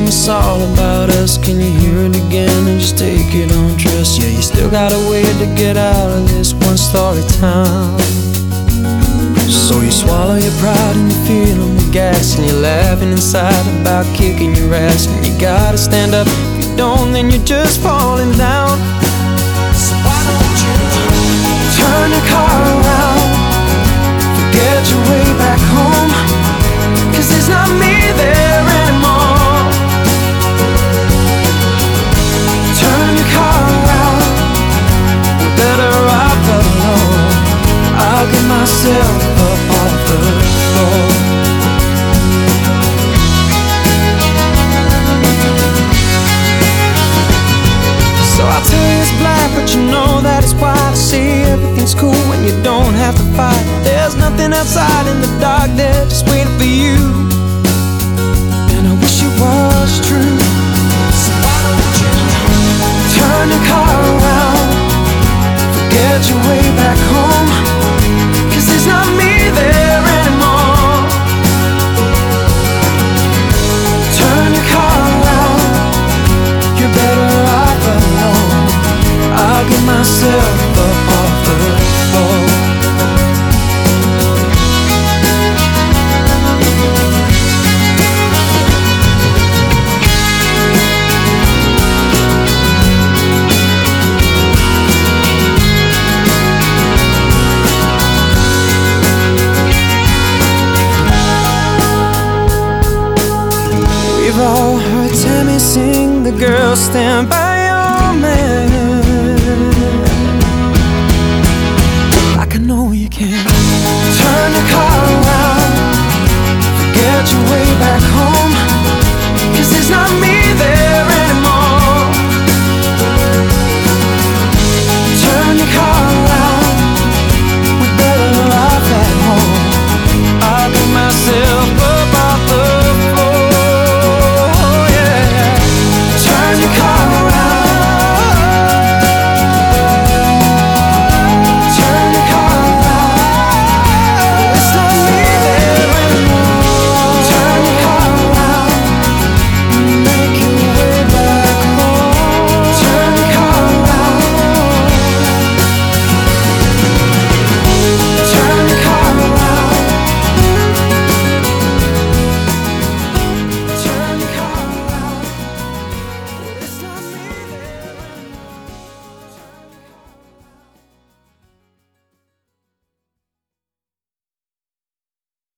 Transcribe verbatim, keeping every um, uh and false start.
it's all about us. Can you hear it again and just take it on trust? Yeah, you still got a way to get out of this one-story town. So you swallow your pride and you're feeling the gas, and you're laughing inside about kicking your ass. And you gotta stand up, if you don't then you're just falling down. So why don't you turn your car around, forget your way back home, 'cause there's not me there anymore. Turn your car around, we're better off alone. I'll get myself up off the floor. So I'll tell you it's black, but you know that it's white. I see everything's cool when you don't have to fight. There's nothing outside in the dark there just waiting for you, and I wish it was true. So why don't you turn your car around, forget your way back home, 'cause there's not me there anymore. Turn your car around, you're better off alone. I'll get myself up off the floor. We've all heard Tammy sing, the girl stand by your man, like I know you can. Turn your car around, forget your way back home,